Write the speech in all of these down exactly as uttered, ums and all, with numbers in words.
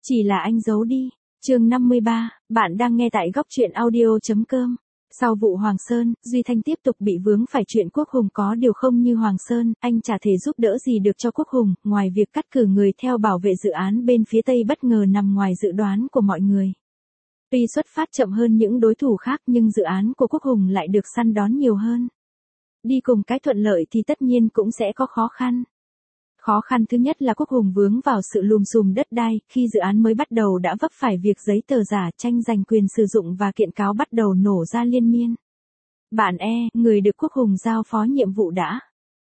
Chỉ là anh giấu đi. Chương năm mươi ba, bạn đang nghe tại góc truyện audio.com. Sau vụ Hoàng Sơn, Duy Thanh tiếp tục bị vướng phải chuyện Quốc Hùng có điều không như Hoàng Sơn, anh chả thể giúp đỡ gì được cho Quốc Hùng, ngoài việc cắt cử người theo bảo vệ dự án bên phía Tây bất ngờ nằm ngoài dự đoán của mọi người. Tuy xuất phát chậm hơn những đối thủ khác nhưng dự án của Quốc Hùng lại được săn đón nhiều hơn. Đi cùng cái thuận lợi thì tất nhiên cũng sẽ có khó khăn. Khó khăn thứ nhất là Quốc Hùng vướng vào sự lùm xùm đất đai, khi dự án mới bắt đầu đã vấp phải việc giấy tờ giả, tranh giành quyền sử dụng và kiện cáo bắt đầu nổ ra liên miên. Bạn e, người được Quốc Hùng giao phó nhiệm vụ đã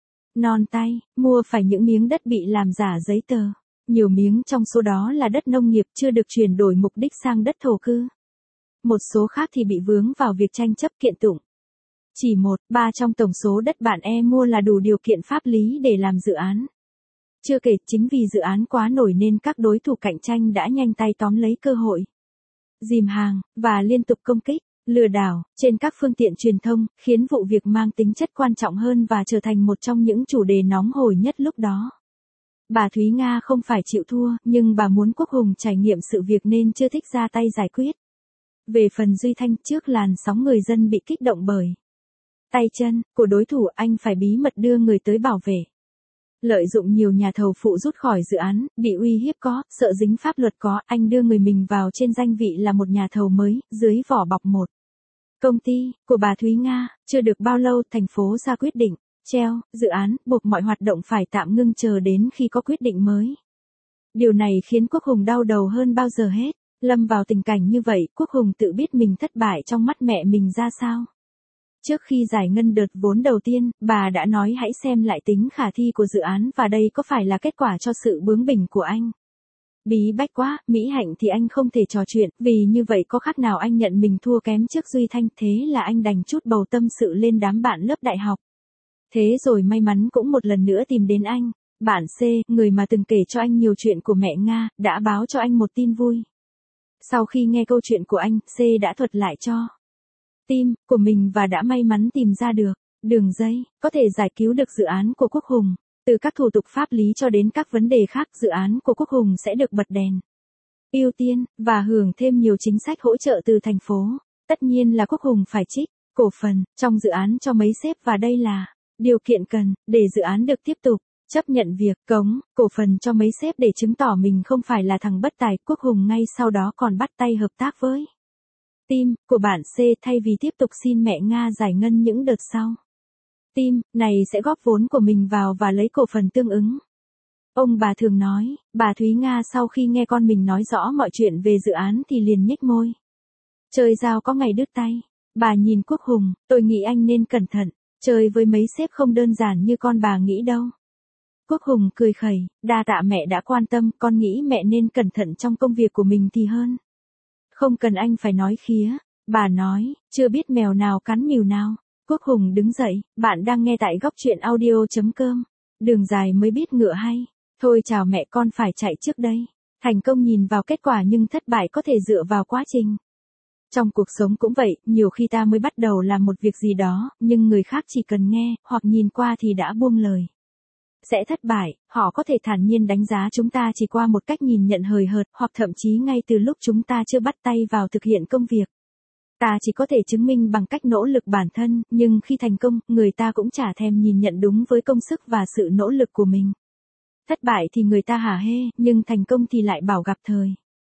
non tay, mua phải những miếng đất bị làm giả giấy tờ. Nhiều miếng trong số đó là đất nông nghiệp chưa được chuyển đổi mục đích sang đất thổ cư. Một số khác thì bị vướng vào việc tranh chấp kiện tụng. Chỉ một, ba trong tổng số đất bạn e mua là đủ điều kiện pháp lý để làm dự án. Chưa kể, chính vì dự án quá nổi nên các đối thủ cạnh tranh đã nhanh tay tóm lấy cơ hội, dìm hàng, và liên tục công kích, lừa đảo, trên các phương tiện truyền thông, khiến vụ việc mang tính chất quan trọng hơn và trở thành một trong những chủ đề nóng hổi nhất lúc đó. Bà Thúy Nga không phải chịu thua, nhưng bà muốn Quốc Hùng trải nghiệm sự việc nên chưa thích ra tay giải quyết. Về phần Duy Thanh, trước làn sóng người dân bị kích động bởi tay chân của đối thủ, anh phải bí mật đưa người tới bảo vệ. Lợi dụng nhiều nhà thầu phụ rút khỏi dự án, bị uy hiếp có, sợ dính pháp luật có, anh đưa người mình vào trên danh vị là một nhà thầu mới, dưới vỏ bọc một công ty của bà Thúy Nga. Chưa được bao lâu, thành phố ra quyết định treo dự án, buộc mọi hoạt động phải tạm ngưng chờ đến khi có quyết định mới. Điều này khiến Quốc Hùng đau đầu hơn bao giờ hết. Lâm vào tình cảnh như vậy, Quốc Hùng tự biết mình thất bại trong mắt mẹ mình ra sao. Trước khi giải ngân đợt vốn đầu tiên, bà đã nói hãy xem lại tính khả thi của dự án và đây có phải là kết quả cho sự bướng bỉnh của anh. Bí bách quá, Mỹ Hạnh thì anh không thể trò chuyện, vì như vậy có khác nào anh nhận mình thua kém trước Duy Thanh, thế là anh đành trút bầu tâm sự lên đám bạn lớp đại học. Thế rồi may mắn cũng một lần nữa tìm đến anh. Bạn C, người mà từng kể cho anh nhiều chuyện của mẹ Nga, đã báo cho anh một tin vui. Sau khi nghe câu chuyện của anh, C đã thuật lại cho team của mình và đã may mắn tìm ra được đường dây có thể giải cứu được dự án của Quốc Hùng. Từ các thủ tục pháp lý cho đến các vấn đề khác, dự án của Quốc Hùng sẽ được bật đèn ưu tiên và hưởng thêm nhiều chính sách hỗ trợ từ thành phố. Tất nhiên là Quốc Hùng phải trích cổ phần trong dự án cho mấy sếp và đây là điều kiện cần để dự án được tiếp tục. Chấp nhận việc cống cổ phần cho mấy sếp để chứng tỏ mình không phải là thằng bất tài. Quốc Hùng ngay sau đó còn bắt tay hợp tác với team của bạn C thay vì tiếp tục xin mẹ Nga giải ngân những đợt sau. Team này sẽ góp vốn của mình vào và lấy cổ phần tương ứng. Ông bà thường nói, bà Thúy Nga sau khi nghe con mình nói rõ mọi chuyện về dự án thì liền nhếch môi. Chơi dao có ngày đứt tay. Bà nhìn Quốc Hùng, tôi nghĩ anh nên cẩn thận, chơi với mấy sếp không đơn giản như con bà nghĩ đâu. Quốc Hùng cười khẩy, đa tạ mẹ đã quan tâm, con nghĩ mẹ nên cẩn thận trong công việc của mình thì hơn. Không cần anh phải nói khía, bà nói, chưa biết mèo nào cắn mèo nào. Quốc Hùng đứng dậy, bạn đang nghe tại góc truyện audio.com. Đường dài mới biết ngựa hay. Thôi chào mẹ, con phải chạy trước đây. Thành công nhìn vào kết quả nhưng thất bại có thể dựa vào quá trình. Trong cuộc sống cũng vậy, nhiều khi ta mới bắt đầu làm một việc gì đó, nhưng người khác chỉ cần nghe, hoặc nhìn qua thì đã buông lời. Sẽ thất bại, họ có thể thản nhiên đánh giá chúng ta chỉ qua một cách nhìn nhận hời hợt, hoặc thậm chí ngay từ lúc chúng ta chưa bắt tay vào thực hiện công việc. Ta chỉ có thể chứng minh bằng cách nỗ lực bản thân, nhưng khi thành công, người ta cũng chả thèm nhìn nhận đúng với công sức và sự nỗ lực của mình. Thất bại thì người ta hả hê, nhưng thành công thì lại bảo gặp thời.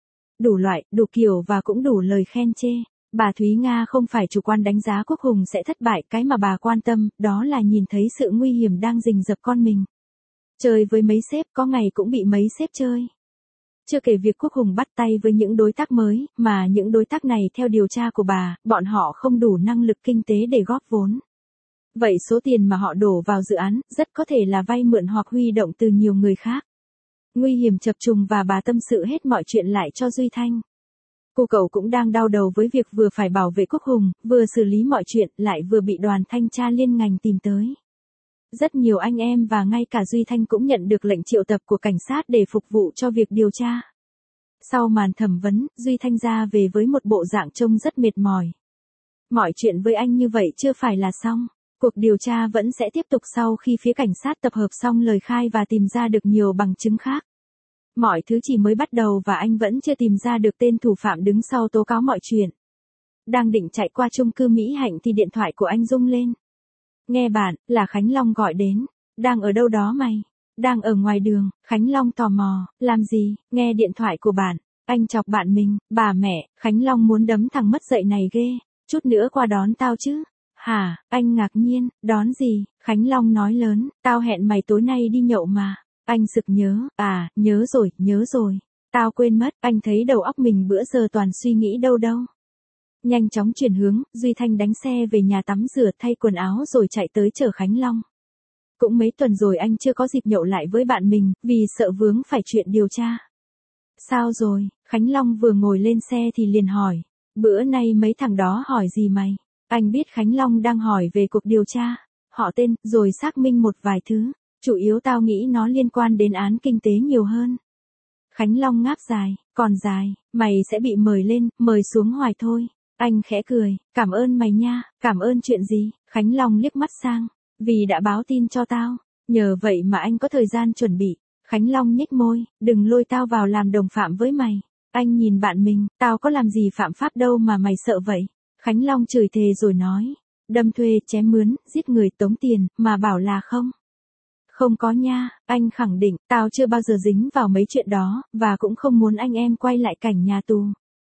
Đủ loại, đủ kiểu và cũng đủ lời khen chê. Bà Thúy Nga không phải chủ quan đánh giá Quốc Hùng sẽ thất bại, cái mà bà quan tâm, đó là nhìn thấy sự nguy hiểm đang rình rập con mình. Chơi với mấy sếp có ngày cũng bị mấy sếp chơi. Chưa kể việc Quốc Hùng bắt tay với những đối tác mới, mà những đối tác này theo điều tra của bà, bọn họ không đủ năng lực kinh tế để góp vốn. Vậy số tiền mà họ đổ vào dự án, rất có thể là vay mượn hoặc huy động từ nhiều người khác. Nguy hiểm chập trùng và bà tâm sự hết mọi chuyện lại cho Duy Thanh. Cô cậu cũng đang đau đầu với việc vừa phải bảo vệ Quốc Hùng, vừa xử lý mọi chuyện, lại vừa bị đoàn thanh tra liên ngành tìm tới. Rất nhiều anh em và ngay cả Duy Thanh cũng nhận được lệnh triệu tập của cảnh sát để phục vụ cho việc điều tra. Sau màn thẩm vấn, Duy Thanh ra về với một bộ dạng trông rất mệt mỏi. Mọi chuyện với anh như vậy chưa phải là xong. Cuộc điều tra vẫn sẽ tiếp tục sau khi phía cảnh sát tập hợp xong lời khai và tìm ra được nhiều bằng chứng khác. Mọi thứ chỉ mới bắt đầu và anh vẫn chưa tìm ra được tên thủ phạm đứng sau tố cáo mọi chuyện. Đang định chạy qua chung cư Mỹ Hạnh thì điện thoại của anh rung lên. Nghe bạn, là Khánh Long gọi đến. Đang ở đâu đó mày? Đang ở ngoài đường. Khánh Long tò mò, làm gì? Nghe điện thoại của bạn. Anh chọc bạn mình, bà mẹ, Khánh Long muốn đấm thằng mất dạy này ghê. Chút nữa qua đón tao chứ. Hả? Anh ngạc nhiên, đón gì? Khánh Long nói lớn, tao hẹn mày tối nay đi nhậu mà. Anh sực nhớ, à, nhớ rồi, nhớ rồi. Tao quên mất, anh thấy đầu óc mình bữa giờ toàn suy nghĩ đâu đâu. Nhanh chóng chuyển hướng, Duy Thanh đánh xe về nhà tắm rửa thay quần áo rồi chạy tới chở Khánh Long. Cũng mấy tuần rồi anh chưa có dịp nhậu lại với bạn mình, vì sợ vướng phải chuyện điều tra. Sao rồi? Khánh Long vừa ngồi lên xe thì liền hỏi. Bữa nay mấy thằng đó hỏi gì mày? Anh biết Khánh Long đang hỏi về cuộc điều tra. Họ tên, rồi xác minh một vài thứ. Chủ yếu tao nghĩ nó liên quan đến án kinh tế nhiều hơn. Khánh Long ngáp dài, còn dài, mày sẽ bị mời lên, mời xuống hoài thôi. Anh khẽ cười, cảm ơn mày nha, cảm ơn chuyện gì? Khánh Long liếc mắt sang, vì đã báo tin cho tao, nhờ vậy mà anh có thời gian chuẩn bị. Khánh Long nhếch môi, đừng lôi tao vào làm đồng phạm với mày. Anh nhìn bạn mình, tao có làm gì phạm pháp đâu mà mày sợ vậy. Khánh Long chửi thề rồi nói, đâm thuê, chém mướn, giết người, tống tiền, mà bảo là không. Không có nha, anh khẳng định, tao chưa bao giờ dính vào mấy chuyện đó, và cũng không muốn anh em quay lại cảnh nhà tù.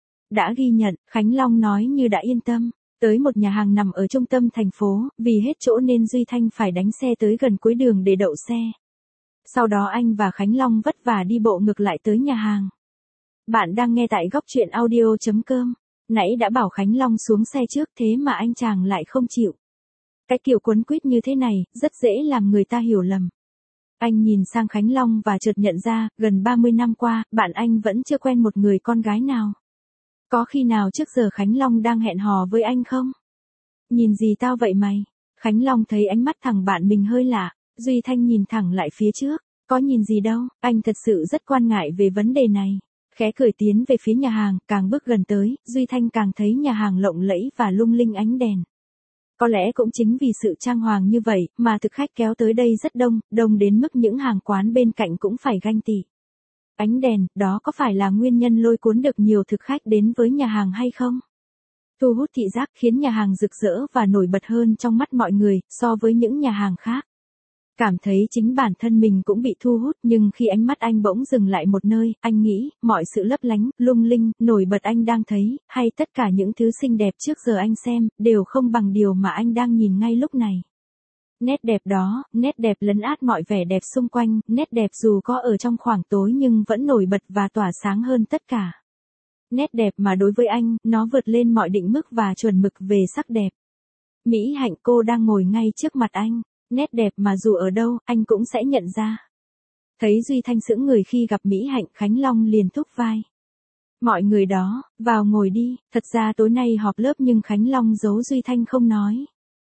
Đã ghi nhận, Khánh Long nói như đã yên tâm. Tới một nhà hàng nằm ở trung tâm thành phố, vì hết chỗ nên Duy Thanh phải đánh xe tới gần cuối đường để đậu xe. Sau đó anh và Khánh Long vất vả đi bộ ngược lại tới nhà hàng. Bạn đang nghe tại góc truyện audio chấm com. Nãy đã bảo Khánh Long xuống xe trước thế mà anh chàng lại không chịu. Cái kiểu quấn quýt như thế này, rất dễ làm người ta hiểu lầm. Anh nhìn sang Khánh Long và chợt nhận ra, gần ba mươi năm qua, bạn anh vẫn chưa quen một người con gái nào. Có khi nào trước giờ Khánh Long đang hẹn hò với anh không? Nhìn gì tao vậy mày? Khánh Long thấy ánh mắt thằng bạn mình hơi lạ. Duy Thanh nhìn thẳng lại phía trước. Có nhìn gì đâu, anh thật sự rất quan ngại về vấn đề này. Khẽ cười tiến về phía nhà hàng, càng bước gần tới, Duy Thanh càng thấy nhà hàng lộng lẫy và lung linh ánh đèn. Có lẽ cũng chính vì sự trang hoàng như vậy, mà thực khách kéo tới đây rất đông, đông đến mức những hàng quán bên cạnh cũng phải ganh tị. Ánh đèn, đó có phải là nguyên nhân lôi cuốn được nhiều thực khách đến với nhà hàng hay không? Thu hút thị giác khiến nhà hàng rực rỡ và nổi bật hơn trong mắt mọi người, so với những nhà hàng khác. Cảm thấy chính bản thân mình cũng bị thu hút, nhưng khi ánh mắt anh bỗng dừng lại một nơi, anh nghĩ, mọi sự lấp lánh, lung linh, nổi bật anh đang thấy, hay tất cả những thứ xinh đẹp trước giờ anh xem, đều không bằng điều mà anh đang nhìn ngay lúc này. Nét đẹp đó, nét đẹp lấn át mọi vẻ đẹp xung quanh, nét đẹp dù có ở trong khoảng tối nhưng vẫn nổi bật và tỏa sáng hơn tất cả. Nét đẹp mà đối với anh, nó vượt lên mọi định mức và chuẩn mực về sắc đẹp. Mỹ Hạnh, cô đang ngồi ngay trước mặt anh. Nét đẹp mà dù ở đâu, anh cũng sẽ nhận ra. Thấy Duy Thanh sững người khi gặp Mỹ Hạnh, Khánh Long liền thúc vai. Mọi người đó, vào ngồi đi, thật ra tối nay họp lớp nhưng Khánh Long giấu Duy Thanh không nói.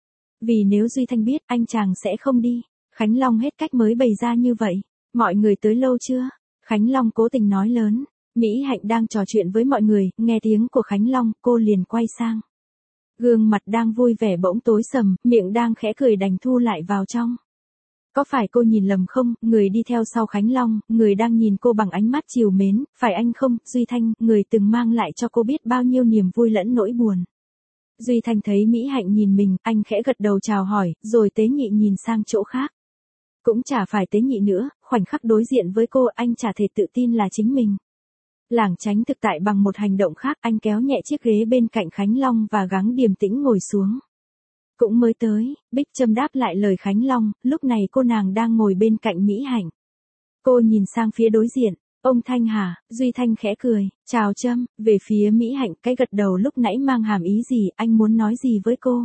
Vì nếu Duy Thanh biết, anh chàng sẽ không đi. Khánh Long hết cách mới bày ra như vậy. Mọi người tới lâu chưa? Khánh Long cố tình nói lớn. Mỹ Hạnh đang trò chuyện với mọi người, nghe tiếng của Khánh Long, cô liền quay sang. Gương mặt đang vui vẻ bỗng tối sầm, miệng đang khẽ cười đành thu lại vào trong. Có phải cô nhìn lầm không, người đi theo sau Khánh Long, người đang nhìn cô bằng ánh mắt trìu mến, phải anh không, Duy Thanh, người từng mang lại cho cô biết bao nhiêu niềm vui lẫn nỗi buồn. Duy Thanh thấy Mỹ Hạnh nhìn mình, anh khẽ gật đầu chào hỏi, rồi tế nhị nhìn sang chỗ khác. Cũng chả phải tế nhị nữa, khoảnh khắc đối diện với cô anh chả thể tự tin là chính mình. Lảng tránh thực tại bằng một hành động khác, anh kéo nhẹ chiếc ghế bên cạnh Khánh Long và gắng điềm tĩnh ngồi xuống. Cũng mới tới, Bích Trâm đáp lại lời Khánh Long, lúc này cô nàng đang ngồi bên cạnh Mỹ Hạnh. Cô nhìn sang phía đối diện, ông Thanh hả, Duy Thanh khẽ cười, chào Trâm, về phía Mỹ Hạnh cái gật đầu lúc nãy mang hàm ý gì, anh muốn nói gì với cô.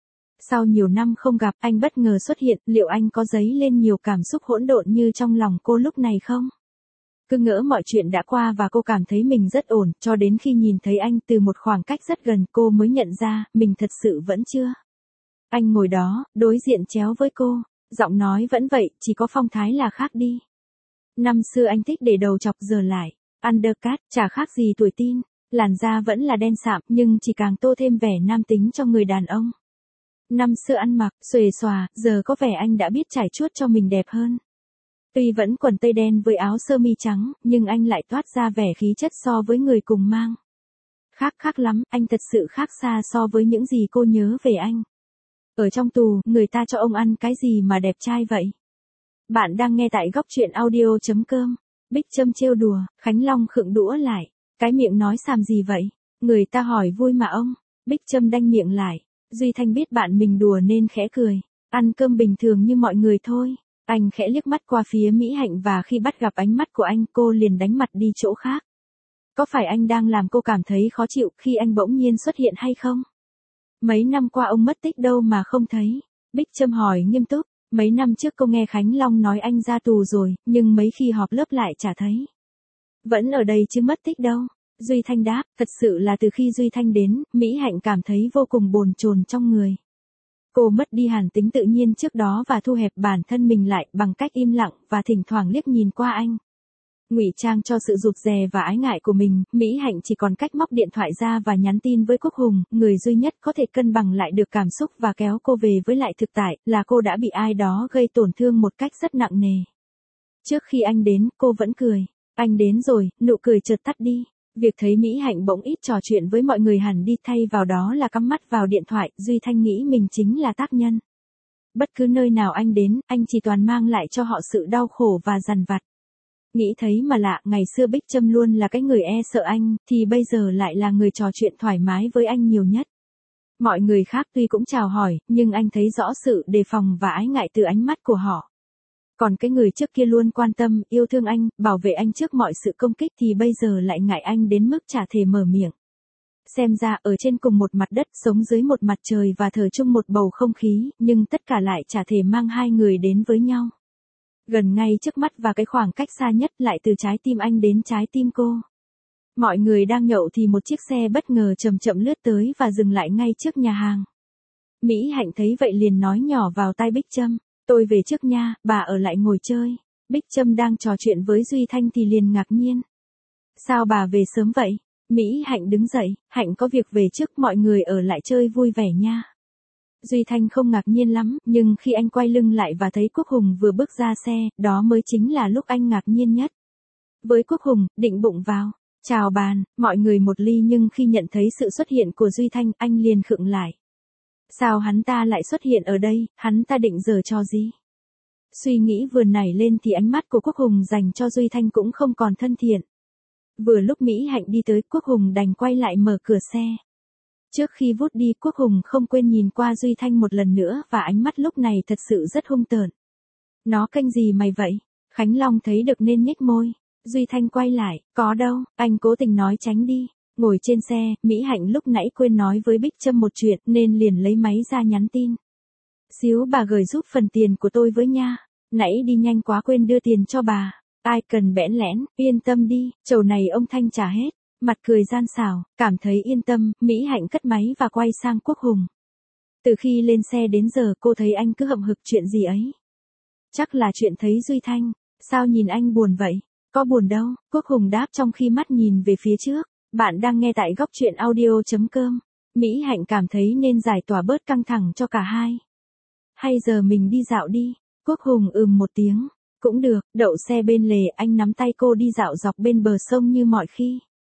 Sau nhiều năm không gặp, anh bất ngờ xuất hiện, liệu anh có dấy lên nhiều cảm xúc hỗn độn như trong lòng cô lúc này không? Cứ ngỡ mọi chuyện đã qua và cô cảm thấy mình rất ổn, cho đến khi nhìn thấy anh từ một khoảng cách rất gần cô mới nhận ra, mình thật sự vẫn chưa. Anh ngồi đó, đối diện chéo với cô, giọng nói vẫn vậy, chỉ có phong thái là khác đi. Năm xưa anh thích để đầu chọc giờ lại, undercut, chả khác gì tuổi teen, làn da vẫn là đen sạm nhưng chỉ càng tô thêm vẻ nam tính cho người đàn ông. Năm xưa ăn mặc, xuề xòa, giờ có vẻ anh đã biết trải chuốt cho mình đẹp hơn. Tuy vẫn quần tây đen với áo sơ mi trắng, nhưng anh lại toát ra vẻ khí chất so với người cùng mang. Khác khác lắm, anh thật sự khác xa so với những gì cô nhớ về anh. Ở trong tù, người ta cho ông ăn cái gì mà đẹp trai vậy? Bạn đang nghe tại góc truyện audio.com. Bích Trâm trêu đùa, Khánh Long khựng đũa lại. Cái miệng nói xàm gì vậy? Người ta hỏi vui mà ông. Bích Trâm đanh miệng lại. Duy Thanh biết bạn mình đùa nên khẽ cười. Ăn cơm bình thường như mọi người thôi. Anh khẽ liếc mắt qua phía Mỹ Hạnh và khi bắt gặp ánh mắt của anh cô liền đánh mặt đi chỗ khác. Có phải anh đang làm cô cảm thấy khó chịu khi anh bỗng nhiên xuất hiện hay không? Mấy năm qua ông mất tích đâu mà không thấy? Bích Trâm hỏi nghiêm túc. Mấy năm trước cô nghe Khánh Long nói anh ra tù rồi, nhưng mấy khi họp lớp lại chả thấy. Vẫn ở đây chứ mất tích đâu. Duy Thanh đáp, thật sự là từ khi Duy Thanh đến, Mỹ Hạnh cảm thấy vô cùng bồn chồn trong người. Cô mất đi hẳn tính tự nhiên trước đó và thu hẹp bản thân mình lại bằng cách im lặng và thỉnh thoảng liếc nhìn qua anh. Ngụy trang cho sự rụt rè và ái ngại của mình, Mỹ Hạnh chỉ còn cách móc điện thoại ra và nhắn tin với Quốc Hùng, người duy nhất có thể cân bằng lại được cảm xúc và kéo cô về với lại thực tại, là cô đã bị ai đó gây tổn thương một cách rất nặng nề. Trước khi anh đến, cô vẫn cười. Anh đến rồi, nụ cười chợt tắt đi. Việc thấy Mỹ Hạnh bỗng ít trò chuyện với mọi người hẳn đi thay vào đó là cắm mắt vào điện thoại, Duy Thanh nghĩ mình chính là tác nhân. Bất cứ nơi nào anh đến, anh chỉ toàn mang lại cho họ sự đau khổ và dằn vặt. Nghĩ thấy mà lạ, ngày xưa Bích Trâm luôn là cái người e sợ anh, thì bây giờ lại là người trò chuyện thoải mái với anh nhiều nhất. Mọi người khác tuy cũng chào hỏi, nhưng anh thấy rõ sự đề phòng và ái ngại từ ánh mắt của họ. Còn cái người trước kia luôn quan tâm, yêu thương anh, bảo vệ anh trước mọi sự công kích thì bây giờ lại ngại anh đến mức chả thể mở miệng. Xem ra ở trên cùng một mặt đất, sống dưới một mặt trời và thở chung một bầu không khí, nhưng tất cả lại chả thể mang hai người đến với nhau. Gần ngay trước mắt và cái khoảng cách xa nhất lại từ trái tim anh đến trái tim cô. Mọi người đang nhậu thì một chiếc xe bất ngờ chậm chậm lướt tới và dừng lại ngay trước nhà hàng. Mỹ Hạnh thấy vậy liền nói nhỏ vào tai Bích Trâm, tôi về trước nha, bà ở lại ngồi chơi. Bích Trâm đang trò chuyện với Duy Thanh thì liền ngạc nhiên. Sao bà về sớm vậy? Mỹ Hạnh đứng dậy, Hạnh có việc về trước, mọi người ở lại chơi vui vẻ nha. Duy Thanh không ngạc nhiên lắm, nhưng khi anh quay lưng lại và thấy Quốc Hùng vừa bước ra xe, đó mới chính là lúc anh ngạc nhiên nhất. Với Quốc Hùng, định bụng vào, chào bàn, mọi người một ly nhưng khi nhận thấy sự xuất hiện của Duy Thanh, anh liền khựng lại. Sao hắn ta lại xuất hiện ở đây, hắn ta định giở trò gì? Suy nghĩ vừa nảy lên thì ánh mắt của Quốc Hùng dành cho Duy Thanh cũng không còn thân thiện. Vừa lúc Mỹ Hạnh đi tới, Quốc Hùng đành quay lại mở cửa xe. Trước khi vút đi, Quốc Hùng không quên nhìn qua Duy Thanh một lần nữa và ánh mắt lúc này thật sự rất hung tợn. Nó canh gì mày vậy? Khánh Long thấy được nên nhếch môi. Duy Thanh quay lại, có đâu, anh cố tình nói tránh đi. Ngồi trên xe, Mỹ Hạnh lúc nãy quên nói với Bích Trâm một chuyện nên liền lấy máy ra nhắn tin. Xíu bà gửi giúp phần tiền của tôi với nha. Nãy đi nhanh quá quên đưa tiền cho bà. Ai cần bẽn lẽn, yên tâm đi, chầu này ông Thanh trả hết. Mặt cười gian xảo, cảm thấy yên tâm, Mỹ Hạnh cất máy và quay sang Quốc Hùng. Từ khi lên xe đến giờ cô thấy anh cứ hậm hực chuyện gì ấy. Chắc là chuyện thấy Duy Thanh, sao nhìn anh buồn vậy? Có buồn đâu, Quốc Hùng đáp trong khi mắt nhìn về phía trước. Bạn đang nghe tại góc truyện audio.com. Mỹ Hạnh cảm thấy nên giải tỏa bớt căng thẳng cho cả hai. Hay giờ mình đi dạo đi? Quốc Hùng ừm một tiếng. Cũng được, đậu xe bên lề, anh nắm tay cô đi dạo dọc bên bờ sông như mọi khi.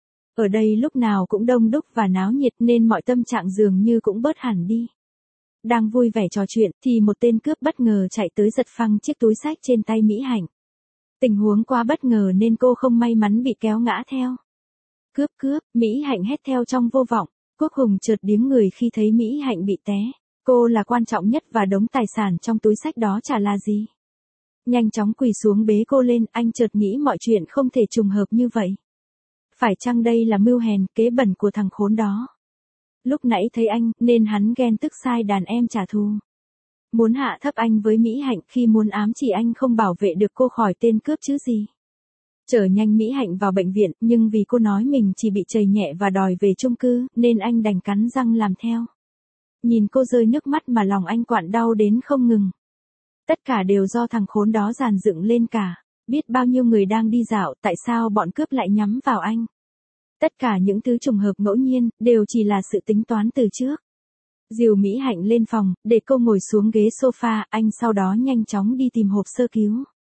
Ở đây lúc nào cũng đông đúc và náo nhiệt nên mọi tâm trạng dường như cũng bớt hẳn đi. Đang vui vẻ trò chuyện thì một tên cướp bất ngờ chạy tới giật phăng chiếc túi xách trên tay Mỹ Hạnh. Tình huống quá bất ngờ nên cô không may mắn bị kéo ngã theo. Cướp cướp, Mỹ Hạnh hét theo trong vô vọng. Quốc Hùng chợt điếng người khi thấy Mỹ Hạnh bị té. Cô là quan trọng nhất và đống tài sản trong túi xách đó chả là gì. Nhanh chóng quỳ xuống bế cô lên, anh chợt nghĩ mọi chuyện không thể trùng hợp như vậy. Phải chăng đây là mưu hèn, kế bẩn của thằng khốn đó? Lúc nãy thấy anh, nên hắn ghen tức sai đàn em trả thù. Muốn hạ thấp anh với Mỹ Hạnh khi muốn ám chỉ anh không bảo vệ được cô khỏi tên cướp chứ gì. Chở nhanh Mỹ Hạnh vào bệnh viện, nhưng vì cô nói mình chỉ bị trầy nhẹ và đòi về chung cư, nên anh đành cắn răng làm theo. Nhìn cô rơi nước mắt mà lòng anh quặn đau đến không ngừng. Tất cả đều do thằng khốn đó dàn dựng lên cả. Biết bao nhiêu người đang đi dạo, tại sao bọn cướp lại nhắm vào anh? Tất cả những thứ trùng hợp ngẫu nhiên, đều chỉ là sự tính toán từ trước. Dìu Mỹ Hạnh lên phòng, để cô ngồi xuống ghế sofa, anh sau đó nhanh chóng đi tìm hộp sơ cứu.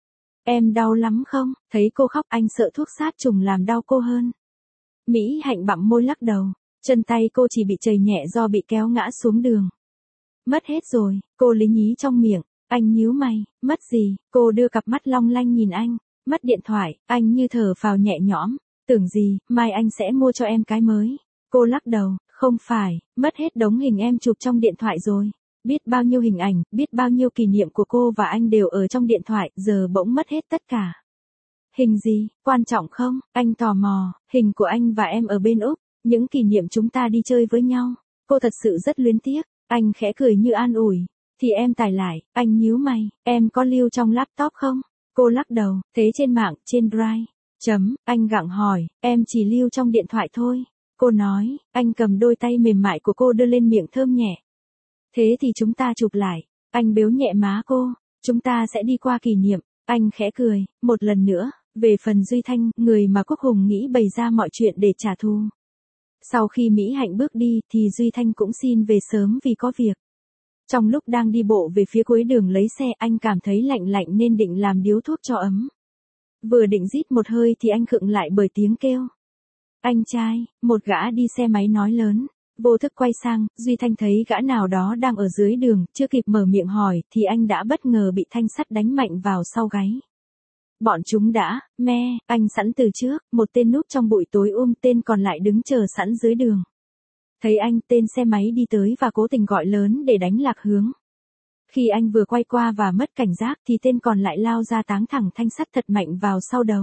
Em đau lắm không? Thấy cô khóc anh sợ thuốc sát trùng làm đau cô hơn. Mỹ Hạnh bặm môi lắc đầu, chân tay cô chỉ bị chảy nhẹ do bị kéo ngã xuống đường. Mất hết rồi, cô lý nhí trong miệng, anh nhíu mày, mất gì, cô đưa cặp mắt long lanh nhìn anh, mất điện thoại, anh như thở phào nhẹ nhõm, tưởng gì, mai anh sẽ mua cho em cái mới. Cô lắc đầu, không phải, mất hết đống hình em chụp trong điện thoại rồi. Biết bao nhiêu hình ảnh, biết bao nhiêu kỷ niệm của cô và anh đều ở trong điện thoại, giờ bỗng mất hết tất cả. Hình gì, quan trọng không? Anh tò mò, hình của anh và em ở bên Úc, những kỷ niệm chúng ta đi chơi với nhau. Cô thật sự rất luyến tiếc, anh khẽ cười như an ủi. Thì em tải lại, anh nhíu mày, em có lưu trong laptop không? Cô lắc đầu, thế trên mạng, trên Drive. Chấm, anh gặng hỏi, em chỉ lưu trong điện thoại thôi. Cô nói, anh cầm đôi tay mềm mại của cô đưa lên miệng thơm nhẹ. Thế thì chúng ta chụp lại, anh bếu nhẹ má cô, chúng ta sẽ đi qua kỷ niệm, anh khẽ cười, một lần nữa, về phần Duy Thanh, người mà Quốc Hùng nghĩ bày ra mọi chuyện để trả thù. Sau khi Mỹ Hạnh bước đi thì Duy Thanh cũng xin về sớm vì có việc. Trong lúc đang đi bộ về phía cuối đường lấy xe anh cảm thấy lạnh lạnh nên định làm điếu thuốc cho ấm. Vừa định rít một hơi thì anh khựng lại bởi tiếng kêu. Anh trai, một gã đi xe máy nói lớn. Vô thức quay sang, Duy Thanh thấy gã nào đó đang ở dưới đường, chưa kịp mở miệng hỏi thì anh đã bất ngờ bị thanh sắt đánh mạnh vào sau gáy. Bọn chúng đã, me, anh sẵn từ trước, một tên núp trong bụi tối um tên còn lại đứng chờ sẵn dưới đường. Thấy anh, tên xe máy đi tới và cố tình gọi lớn để đánh lạc hướng. Khi anh vừa quay qua và mất cảnh giác thì tên còn lại lao ra táng thẳng thanh sắt thật mạnh vào sau đầu.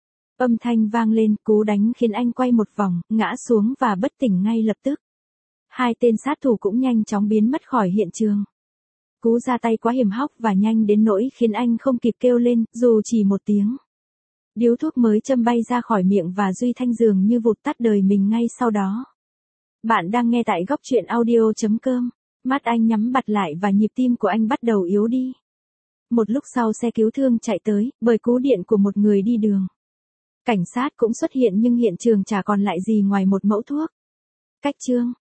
Âm thanh vang lên, cú đánh khiến anh quay một vòng, ngã xuống và bất tỉnh ngay lập tức. Hai tên sát thủ cũng nhanh chóng biến mất khỏi hiện trường. Cú ra tay quá hiểm hóc và nhanh đến nỗi khiến anh không kịp kêu lên, dù chỉ một tiếng. Điếu thuốc mới châm bay ra khỏi miệng và Duy Thanh dường như vụt tắt đời mình ngay sau đó. Bạn đang nghe tại góc truyện audio chấm com. Mắt anh nhắm bặt lại và nhịp tim của anh bắt đầu yếu đi. Một lúc sau xe cứu thương chạy tới, bởi cú điện của một người đi đường. Cảnh sát cũng xuất hiện nhưng hiện trường chả còn lại gì ngoài một mẫu thuốc. Cách chương